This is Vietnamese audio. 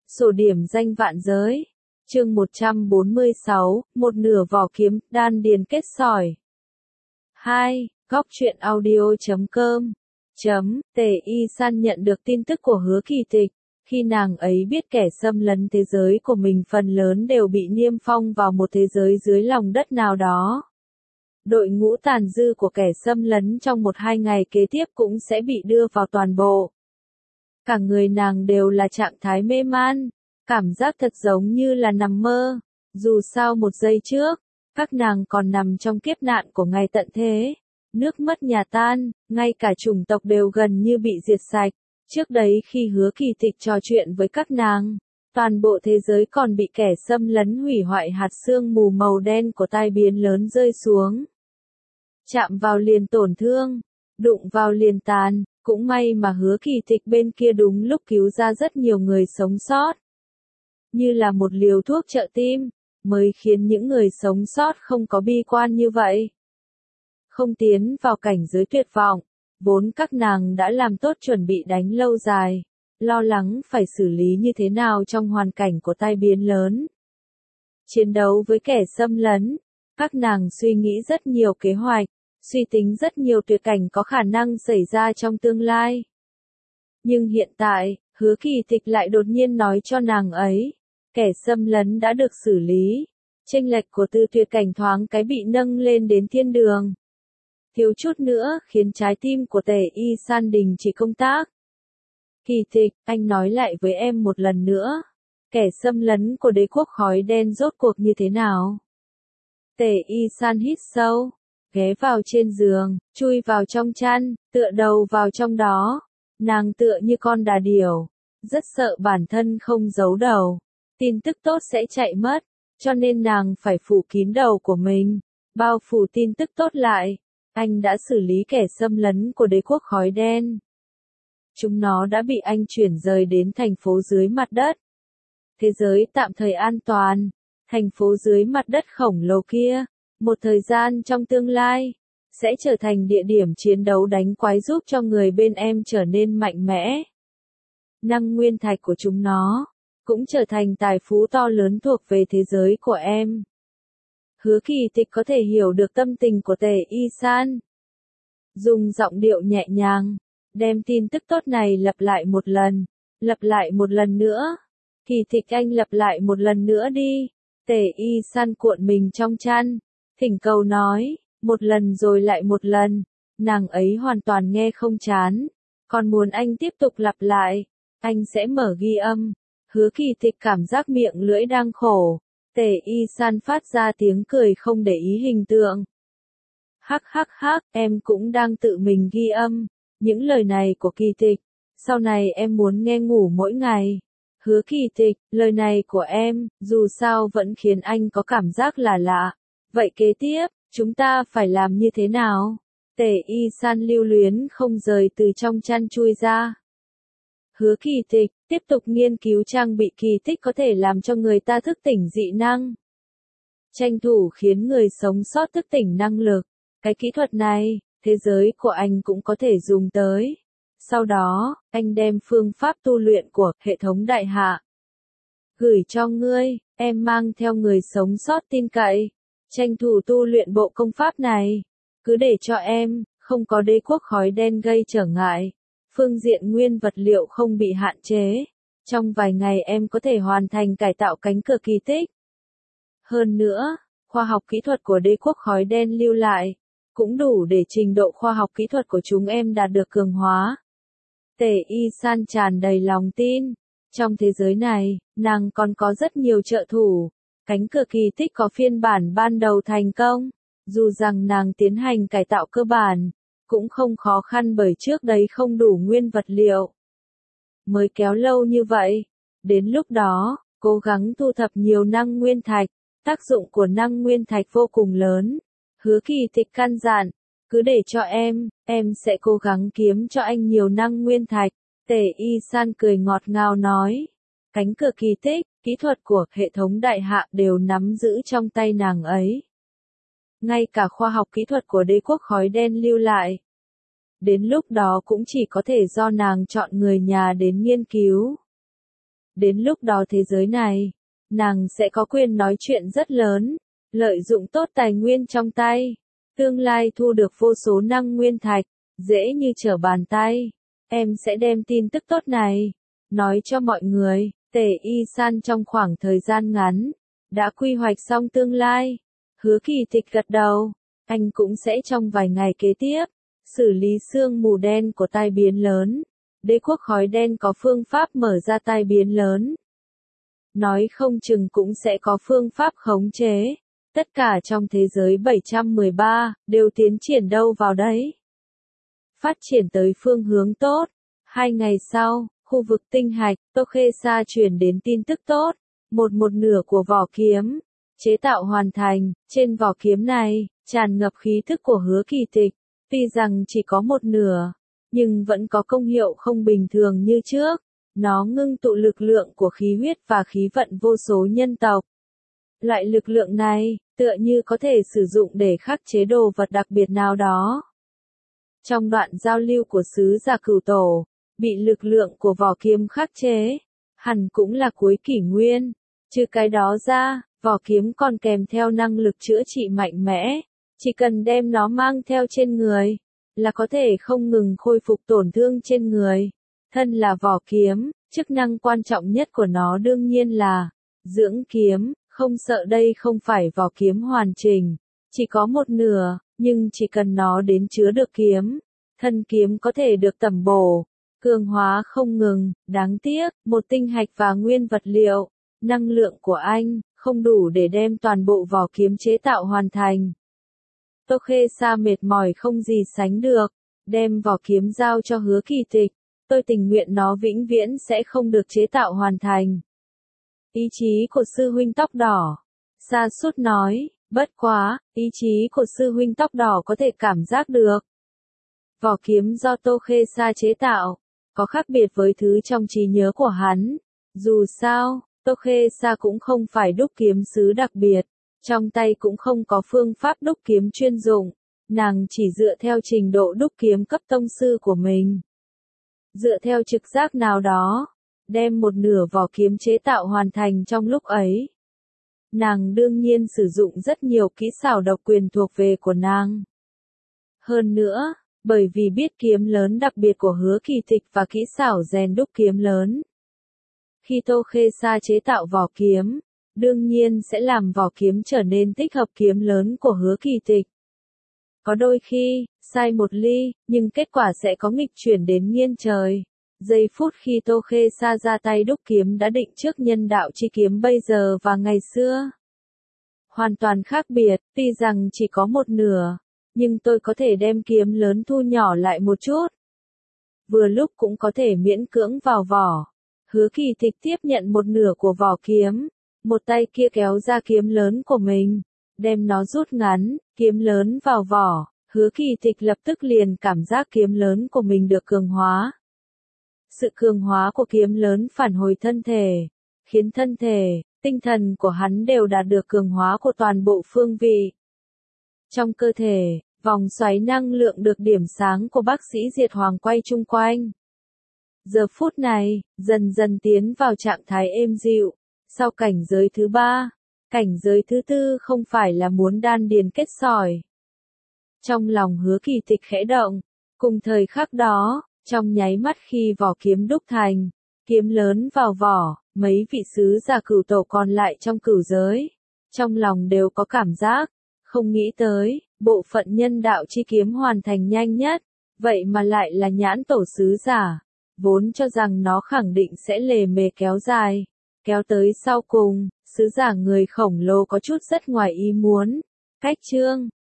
Sổ điểm danh vạn giới. Chương 146, một nửa vỏ kiếm, đan điền kết sỏi. 2. Góc truyện audio.com. Tề Y San nhận được tin tức của Hứa Kỳ Tịch. Khi nàng ấy biết kẻ xâm lấn thế giới của mình phần lớn đều bị niêm phong vào một thế giới dưới lòng đất nào đó. Đội ngũ tàn dư của kẻ xâm lấn trong 1-2 ngày kế tiếp cũng sẽ bị đưa vào toàn bộ. Cả người nàng đều là trạng thái mê man, cảm giác thật giống như là nằm mơ. Dù sao một giây trước, các nàng còn nằm trong kiếp nạn của ngày tận thế. Nước mất nhà tan, ngay cả chủng tộc đều gần như bị diệt sạch. Trước đấy khi Hứa Kỳ Tịch trò chuyện với các nàng, toàn bộ thế giới còn bị kẻ xâm lấn hủy hoại hạt sương mù màu đen của tai biến lớn rơi xuống. Chạm vào liền tổn thương, đụng vào liền tàn, cũng may mà Hứa Kỳ Tịch bên kia đúng lúc cứu ra rất nhiều người sống sót. Như là một liều thuốc trợ tim, mới khiến những người sống sót không có bi quan như vậy. Không tiến vào cảnh giới tuyệt vọng, vốn các nàng đã làm tốt chuẩn bị đánh lâu dài, lo lắng phải xử lý như thế nào trong hoàn cảnh của tai biến lớn. Chiến đấu với kẻ xâm lấn, các nàng suy nghĩ rất nhiều kế hoạch, suy tính rất nhiều tuyệt cảnh có khả năng xảy ra trong tương lai. Nhưng hiện tại, Hứa Kỳ Tịch lại đột nhiên nói cho nàng ấy, kẻ xâm lấn đã được xử lý, chênh lệch của từ tuyệt cảnh thoáng cái bị nâng lên đến thiên đường. Thiếu chút nữa khiến trái tim của Tề Y San đình chỉ công tác. Kỳ Tịch, anh nói lại với em một lần nữa, kẻ xâm lấn của đế quốc khói đen rốt cuộc như thế nào? Tề Y San hít sâu, ghé vào trên giường, chui vào trong chăn, tựa đầu vào trong đó. Nàng tựa như con đà điểu, rất sợ bản thân không giấu đầu. Tin tức tốt sẽ chạy mất, cho nên nàng phải phủ kín đầu của mình, bao phủ tin tức tốt lại. Anh đã xử lý kẻ xâm lấn của đế quốc khói đen. Chúng nó đã bị anh chuyển rời đến thành phố dưới mặt đất. Thế giới tạm thời an toàn, thành phố dưới mặt đất khổng lồ kia, một thời gian trong tương lai, sẽ trở thành địa điểm chiến đấu đánh quái giúp cho người bên em trở nên mạnh mẽ. Năng nguyên thạch của chúng nó cũng trở thành tài phú to lớn thuộc về thế giới của em. Hứa Kỳ Tịch có thể hiểu được tâm tình của Tề Y San. Dùng giọng điệu nhẹ nhàng, đem tin tức tốt này lặp lại một lần nữa. Kỳ Tịch anh lặp lại một lần nữa đi. Tề Y San cuộn mình trong chăn, thỉnh cầu nói, một lần rồi lại một lần. Nàng ấy hoàn toàn nghe không chán, còn muốn anh tiếp tục lặp lại. Anh sẽ mở ghi âm. Hứa Kỳ Tịch cảm giác miệng lưỡi đang khổ. Tề Y San phát ra tiếng cười không để ý hình tượng. Hắc hắc hắc, em cũng đang tự mình ghi âm những lời này của Kỳ Tịch. Sau này em muốn nghe ngủ mỗi ngày. Hứa Kỳ Tịch, lời này của em, dù sao vẫn khiến anh có cảm giác là lạ. Vậy kế tiếp, chúng ta phải làm như thế nào? Tề Y San lưu luyến không rời từ trong chăn chui ra. Hứa Kỳ Tịch, tiếp tục nghiên cứu trang bị kỳ tích có thể làm cho người ta thức tỉnh dị năng. Tranh thủ khiến người sống sót thức tỉnh năng lực. Cái kỹ thuật này, thế giới của anh cũng có thể dùng tới. Sau đó, anh đem phương pháp tu luyện của hệ thống đại hạ gửi cho ngươi, em mang theo người sống sót tin cậy. Tranh thủ tu luyện bộ công pháp này. Cứ để cho em, không có đế quốc khói đen gây trở ngại. Phương diện nguyên vật liệu không bị hạn chế. Trong vài ngày em có thể hoàn thành cải tạo cánh cửa kỳ tích. Hơn nữa, khoa học kỹ thuật của đế quốc khói đen lưu lại, cũng đủ để trình độ khoa học kỹ thuật của chúng em đạt được cường hóa. Tề Y San tràn đầy lòng tin. Trong thế giới này, nàng còn có rất nhiều trợ thủ. Cánh cửa kỳ tích có phiên bản ban đầu thành công. Dù rằng nàng tiến hành cải tạo cơ bản, cũng không khó khăn bởi trước đấy không đủ nguyên vật liệu. Mới kéo lâu như vậy. Đến lúc đó, cố gắng thu thập nhiều năng nguyên thạch. Tác dụng của năng nguyên thạch vô cùng lớn. Hứa Kỳ Tịch căn dặn, cứ để cho em sẽ cố gắng kiếm cho anh nhiều năng nguyên thạch. Tề Y San cười ngọt ngào nói, cánh cửa kỳ tích, kỹ thuật của hệ thống đại hạ đều nắm giữ trong tay nàng ấy. Ngay cả khoa học kỹ thuật của đế quốc khói đen lưu lại. Đến lúc đó cũng chỉ có thể do nàng chọn người nhà đến nghiên cứu. Đến lúc đó thế giới này, nàng sẽ có quyền nói chuyện rất lớn, lợi dụng tốt tài nguyên trong tay, tương lai thu được vô số năng nguyên thạch, dễ như trở bàn tay. Em sẽ đem tin tức tốt này, nói cho mọi người. Tề Y San trong khoảng thời gian ngắn, đã quy hoạch xong tương lai. Hứa Kỳ Tịch gật đầu, anh cũng sẽ trong vài ngày kế tiếp, xử lý sương mù đen của tai biến lớn. Đế quốc khói đen có phương pháp mở ra tai biến lớn. Nói không chừng cũng sẽ có phương pháp khống chế. Tất cả trong thế giới 713, đều tiến triển đâu vào đấy. Phát triển tới phương hướng tốt. 2 ngày sau, khu vực tinh hạch, Tô Khê Sa truyền đến tin tức tốt. Một nửa của vỏ kiếm, chế tạo hoàn thành. Trên vỏ kiếm này, tràn ngập khí thức của Hứa Kỳ Tịch. Tuy rằng chỉ có một nửa, nhưng vẫn có công hiệu không bình thường như trước. Nó ngưng tụ lực lượng của khí huyết và khí vận vô số nhân tộc. Loại lực lượng này, tựa như có thể sử dụng để khắc chế đồ vật đặc biệt nào đó. Trong đoạn giao lưu của sứ giả Cửu Tổ, bị lực lượng của vỏ kiếm khắc chế, hẳn cũng là cuối kỷ nguyên. Trừ cái đó ra, vỏ kiếm còn kèm theo năng lực chữa trị mạnh mẽ. Chỉ cần đem nó mang theo trên người, là có thể không ngừng khôi phục tổn thương trên người. Thân là vỏ kiếm, chức năng quan trọng nhất của nó đương nhiên là dưỡng kiếm. Không sợ đây không phải vỏ kiếm hoàn chỉnh, chỉ có một nửa, nhưng chỉ cần nó đến chứa được kiếm, thân kiếm có thể được tẩm bổ, cường hóa không ngừng. Đáng tiếc, một tinh hạch và nguyên vật liệu, năng lượng của anh, không đủ để đem toàn bộ vỏ kiếm chế tạo hoàn thành. Tô Khê Sa mệt mỏi không gì sánh được, đem vỏ kiếm giao cho Hứa Kỳ Tịch. Tôi tình nguyện nó vĩnh viễn sẽ không được chế tạo hoàn thành. Ý chí của sư huynh tóc đỏ. Sa Sút nói, bất quá, ý chí của sư huynh tóc đỏ có thể cảm giác được. Vỏ kiếm do Tô Khê Sa chế tạo, có khác biệt với thứ trong trí nhớ của hắn. Dù sao, Tô Khê Sa cũng không phải đúc kiếm sứ đặc biệt, trong tay cũng không có phương pháp đúc kiếm chuyên dụng, nàng chỉ dựa theo trình độ đúc kiếm cấp tông sư của mình. Dựa theo trực giác nào đó, đem một nửa vỏ kiếm chế tạo hoàn thành trong lúc ấy. Nàng đương nhiên sử dụng rất nhiều kỹ xảo độc quyền thuộc về của nàng. Hơn nữa, bởi vì biết kiếm lớn đặc biệt của Hứa Kỳ Tịch và kỹ xảo rèn đúc kiếm lớn. Khi Tô Khê Sa chế tạo vỏ kiếm, đương nhiên sẽ làm vỏ kiếm trở nên thích hợp kiếm lớn của Hứa Kỳ Tịch. Có đôi khi, sai một ly, nhưng kết quả sẽ có nghịch chuyển đến nghiêng trời. Giây phút khi Tô Khê Sa ra tay đúc kiếm đã định trước nhân đạo chi kiếm bây giờ và ngày xưa. Hoàn toàn khác biệt, tuy rằng chỉ có một nửa, nhưng tôi có thể đem kiếm lớn thu nhỏ lại một chút. Vừa lúc cũng có thể miễn cưỡng vào vỏ. Hứa Kỳ Tịch tiếp nhận một nửa của vỏ kiếm, một tay kia kéo ra kiếm lớn của mình, đem nó rút ngắn, kiếm lớn vào vỏ. Hứa Kỳ Tịch lập tức liền cảm giác kiếm lớn của mình được cường hóa. Sự cường hóa của kiếm lớn phản hồi thân thể, khiến thân thể, tinh thần của hắn đều đạt được cường hóa của toàn bộ phương vị. Trong cơ thể, vòng xoáy năng lượng được điểm sáng của bác sĩ Diệt Hoàng quay chung quanh. Giờ phút này, dần dần tiến vào trạng thái êm dịu. Sau cảnh giới thứ 3, cảnh giới thứ 4 không phải là muốn đan điền kết sỏi. Trong lòng Hứa Kỳ Tịch khẽ động, cùng thời khắc đó, trong nháy mắt khi vỏ kiếm đúc thành, kiếm lớn vào vỏ, mấy vị sứ giả Cửu Tổ còn lại trong cửu giới, trong lòng đều có cảm giác, không nghĩ tới, bộ phận nhân đạo chi kiếm hoàn thành nhanh nhất, vậy mà lại là Nhãn Tổ sứ giả, vốn cho rằng nó khẳng định sẽ lề mề kéo dài, kéo tới sau cùng, sứ giả người khổng lồ có chút rất ngoài ý muốn. Cách chương